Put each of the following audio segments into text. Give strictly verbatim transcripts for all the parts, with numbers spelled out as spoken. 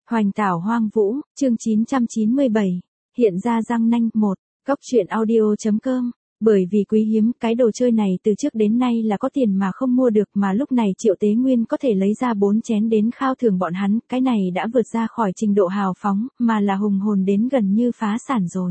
Hoành tảo hoang vũ, chương chín trăm chín mươi bảy, hiện ra răng nanh, một, Cóc truyện audio.com. Bởi vì quý hiếm, cái đồ chơi này từ trước đến nay là có tiền mà không mua được, mà lúc này Triệu Tế Nguyên có thể lấy ra bốn chén đến khao thưởng bọn hắn, cái này đã vượt ra khỏi trình độ hào phóng, mà là hùng hồn đến gần như phá sản rồi.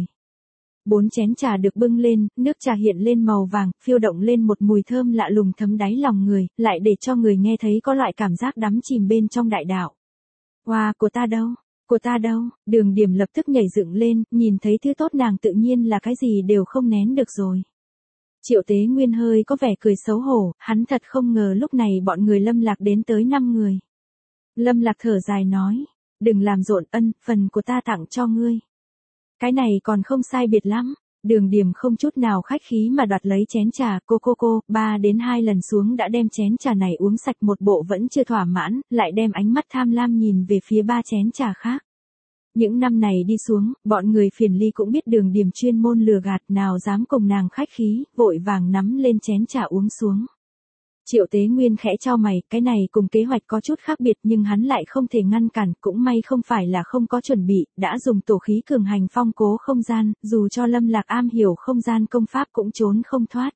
Bốn chén trà được bưng lên, nước trà hiện lên màu vàng, phiêu động lên một mùi thơm lạ lùng thấm đáy lòng người, lại để cho người nghe thấy có loại cảm giác đắm chìm bên trong đại đạo. Hoa, wow, của ta đâu? Của ta đâu? Đường Điểm lập tức nhảy dựng lên, nhìn thấy thứ tốt nàng tự nhiên là cái gì đều không nén được rồi. Triệu Tế Nguyên hơi có vẻ cười xấu hổ, hắn thật không ngờ lúc này bọn người Lâm Lạc đến tới năm người. Lâm Lạc thở dài nói, đừng làm rộn, ân, phần của ta tặng cho ngươi. Cái này còn không sai biệt lắm. Đường Điểm không chút nào khách khí mà đoạt lấy chén trà, cô cô cô, ba đến hai lần xuống đã đem chén trà này uống sạch, một bộ vẫn chưa thỏa mãn, lại đem ánh mắt tham lam nhìn về phía ba chén trà khác. Những năm này đi xuống, bọn người Phiền Ly cũng biết Đường Điểm chuyên môn lừa gạt, nào dám cùng nàng khách khí, vội vàng nắm lên chén trà uống xuống. Triệu Tế Nguyên khẽ chau mày, cái này cùng kế hoạch có chút khác biệt nhưng hắn lại không thể ngăn cản, cũng may không phải là không có chuẩn bị, đã dùng tổ khí cường hành phong cố không gian, dù cho Lâm Lạc am hiểu không gian công pháp cũng trốn không thoát.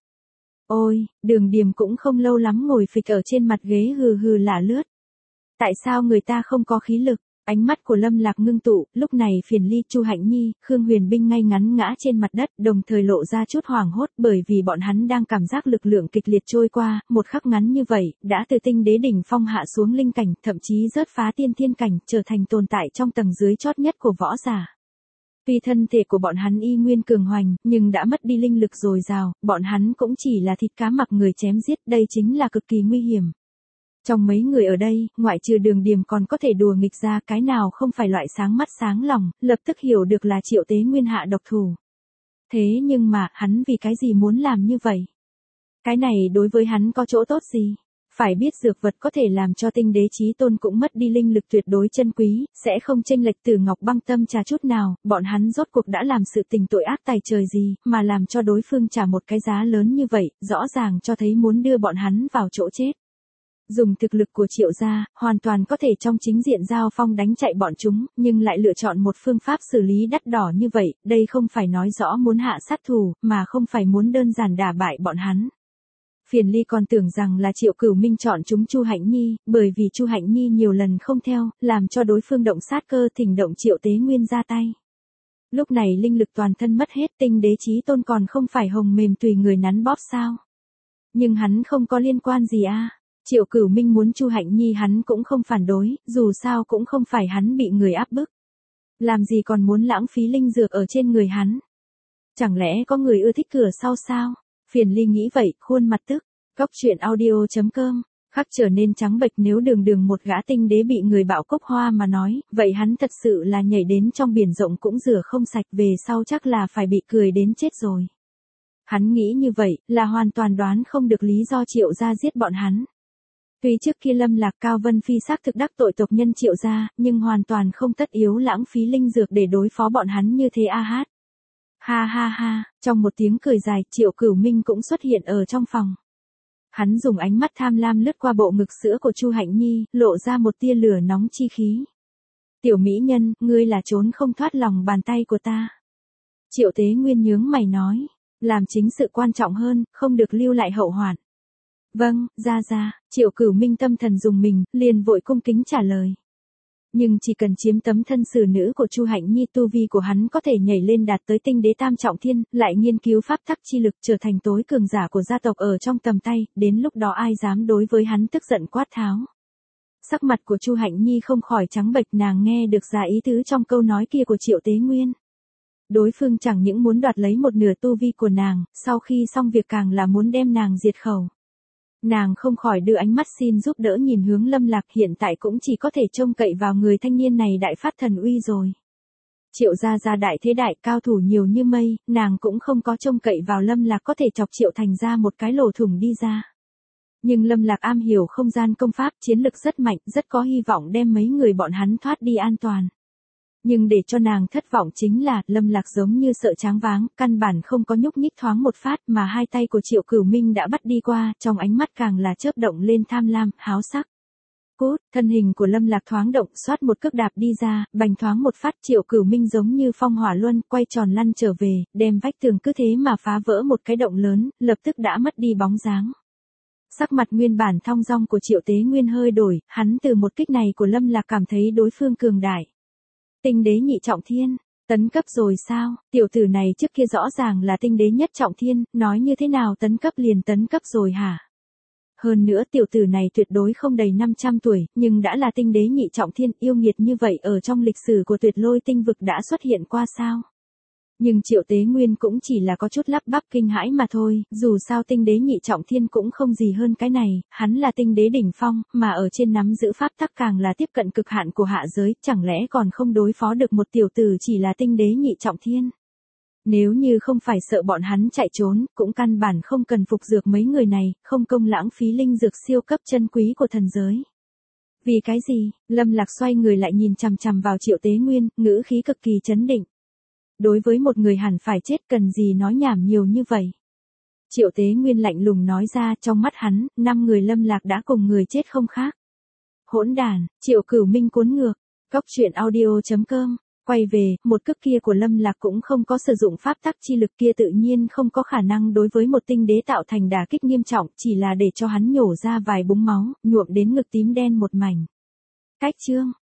Ôi, Đường Điểm cũng không lâu lắm ngồi phịch ở trên mặt ghế hừ hừ lả lướt. Tại sao người ta không có khí lực? Ánh mắt của Lâm Lạc ngưng tụ, lúc này Phiền Ly, Chu Hạnh Nhi, Khương Huyền Binh ngay ngắn ngã trên mặt đất, đồng thời lộ ra chút hoảng hốt, bởi vì bọn hắn đang cảm giác lực lượng kịch liệt trôi qua, một khắc ngắn như vậy, đã từ tinh đế đỉnh phong hạ xuống linh cảnh, thậm chí rớt phá tiên thiên cảnh, trở thành tồn tại trong tầng dưới chót nhất của võ giả. Tuy thân thể của bọn hắn y nguyên cường hoành, nhưng đã mất đi linh lực dồi dào, bọn hắn cũng chỉ là thịt cá mặc người chém giết, đây chính là cực kỳ nguy hiểm. Trong mấy người ở đây, ngoại trừ Đường Điểm còn có thể đùa nghịch ra, cái nào không phải loại sáng mắt sáng lòng, lập tức hiểu được là Triệu Tế Nguyên hạ độc thủ. Thế nhưng mà, hắn vì cái gì muốn làm như vậy? Cái này đối với hắn có chỗ tốt gì? Phải biết dược vật có thể làm cho tinh đế chí tôn cũng mất đi linh lực tuyệt đối chân quý, sẽ không chênh lệch từ Ngọc Băng Tâm trà chút nào, bọn hắn rốt cuộc đã làm sự tình tội ác tày trời gì, mà làm cho đối phương trả một cái giá lớn như vậy, rõ ràng cho thấy muốn đưa bọn hắn vào chỗ chết. Dùng thực lực của Triệu gia, hoàn toàn có thể trong chính diện giao phong đánh chạy bọn chúng, nhưng lại lựa chọn một phương pháp xử lý đắt đỏ như vậy, đây không phải nói rõ muốn hạ sát thủ, mà không phải muốn đơn giản đả bại bọn hắn. Phiền Ly còn tưởng rằng là Triệu Cửu Minh chọn chúng Chu Hạnh Nhi, bởi vì Chu Hạnh Nhi nhiều lần không theo, làm cho đối phương động sát cơ, thỉnh động Triệu Tế Nguyên ra tay. Lúc này linh lực toàn thân mất hết, tinh đế chí tôn còn không phải hồng mềm tùy người nắn bóp sao? Nhưng hắn không có liên quan gì a. À? Triệu Cửu Minh muốn Chu Hạnh Nhi hắn cũng không phản đối, dù sao cũng không phải hắn bị người áp bức. Làm gì còn muốn lãng phí linh dược ở trên người hắn? Chẳng lẽ có người ưa thích cửa sau sao? Phiền Ly nghĩ vậy, khuôn mặt tức. Cóc truyện audio.com. Khắc trở nên trắng bệch, nếu đường đường một gã tinh đế bị người bạo cốc hoa mà nói, vậy hắn thật sự là nhảy đến trong biển rộng cũng rửa không sạch, về sau chắc là phải bị cười đến chết rồi. Hắn nghĩ như vậy, là hoàn toàn đoán không được lý do Triệu gia giết bọn hắn. Tuy trước kia Lâm Lạc Cao Vân Phi xác thực đắc tội tộc nhân Triệu gia, nhưng hoàn toàn không tất yếu lãng phí linh dược để đối phó bọn hắn như thế a hát. Ha ha ha, trong một tiếng cười dài, Triệu Cửu Minh cũng xuất hiện ở trong phòng. Hắn dùng ánh mắt tham lam lướt qua bộ ngực sữa của Chu Hạnh Nhi, lộ ra một tia lửa nóng chi khí. Tiểu mỹ nhân, ngươi là trốn không thoát lòng bàn tay của ta. Triệu Tế Nguyên nhướng mày nói, làm chính sự quan trọng hơn, không được lưu lại hậu hoạn. Vâng, ra ra, Triệu Cửu Minh tâm thần dùng mình, liền vội cung kính trả lời. Nhưng chỉ cần chiếm tấm thân xử nữ của Chu Hạnh Nhi, tu vi của hắn có thể nhảy lên đạt tới tinh đế tam trọng thiên, lại nghiên cứu pháp tắc chi lực trở thành tối cường giả của gia tộc ở trong tầm tay, đến lúc đó ai dám đối với hắn tức giận quát tháo. Sắc mặt của Chu Hạnh Nhi không khỏi trắng bệch, nàng nghe được ra ý tứ trong câu nói kia của Triệu Tế Nguyên. Đối phương chẳng những muốn đoạt lấy một nửa tu vi của nàng, sau khi xong việc càng là muốn đem nàng diệt khẩu. Nàng không khỏi đưa ánh mắt xin giúp đỡ nhìn hướng Lâm Lạc, hiện tại cũng chỉ có thể trông cậy vào người thanh niên này đại phát thần uy rồi. Triệu gia gia đại thế đại, cao thủ nhiều như mây, nàng cũng không có trông cậy vào Lâm Lạc có thể chọc Triệu Thành ra một cái lỗ thủng đi ra. Nhưng Lâm Lạc am hiểu không gian công pháp, chiến lực rất mạnh, rất có hy vọng đem mấy người bọn hắn thoát đi an toàn. Nhưng để cho nàng thất vọng chính là, Lâm Lạc giống như sợ tráng váng, căn bản không có nhúc nhích thoáng một phát, mà hai tay của Triệu Cửu Minh đã bắt đi qua, trong ánh mắt càng là chớp động lên tham lam, háo sắc. cút, thân hình của Lâm Lạc thoáng động, xoát một cước đạp đi ra, bành thoáng một phát, Triệu Cửu Minh giống như phong hỏa luân, quay tròn lăn trở về, đem vách tường cứ thế mà phá vỡ một cái động lớn, lập tức đã mất đi bóng dáng. Sắc mặt nguyên bản thong dong của Triệu Tế Nguyên hơi đổi, hắn từ một kích này của Lâm Lạc cảm thấy đối phương cường đại. Tinh đế nhị trọng thiên, tấn cấp rồi sao? Tiểu tử này trước kia rõ ràng là tinh đế nhất trọng thiên, nói như thế nào tấn cấp liền tấn cấp rồi hả? Hơn nữa tiểu tử này tuyệt đối không đầy năm trăm tuổi, nhưng đã là tinh đế nhị trọng thiên, yêu nghiệt như vậy ở trong lịch sử của Tuyệt Lôi tinh vực đã xuất hiện qua sao? Nhưng Triệu Tế Nguyên cũng chỉ là có chút lắp bắp kinh hãi mà thôi, dù sao tinh đế nhị trọng thiên cũng không gì hơn cái này, hắn là tinh đế đỉnh phong, mà ở trên nắm giữ pháp tắc càng là tiếp cận cực hạn của hạ giới, chẳng lẽ còn không đối phó được một tiểu tử chỉ là tinh đế nhị trọng thiên. Nếu như không phải sợ bọn hắn chạy trốn, cũng căn bản không cần phục dược mấy người này, không công lãng phí linh dược siêu cấp chân quý của thần giới. Vì cái gì? Lâm Lạc xoay người lại nhìn chằm chằm vào Triệu Tế Nguyên, ngữ khí cực kỳ chấn định. Đối với một người hẳn phải chết cần gì nói nhảm nhiều như vậy. Triệu Tế Nguyên lạnh lùng nói ra, trong mắt hắn, năm người Lâm Lạc đã cùng người chết không khác. Hỗn đàn, Triệu Cửu Minh cuốn ngược, Cốc Truyện audio chấm com, quay về, một cước kia của Lâm Lạc cũng không có sử dụng pháp tắc chi lực kia tự nhiên không có khả năng đối với một tinh đế tạo thành đả kích nghiêm trọng, chỉ là để cho hắn nhổ ra vài búng máu, nhuộm đến ngực tím đen một mảnh. Cách chương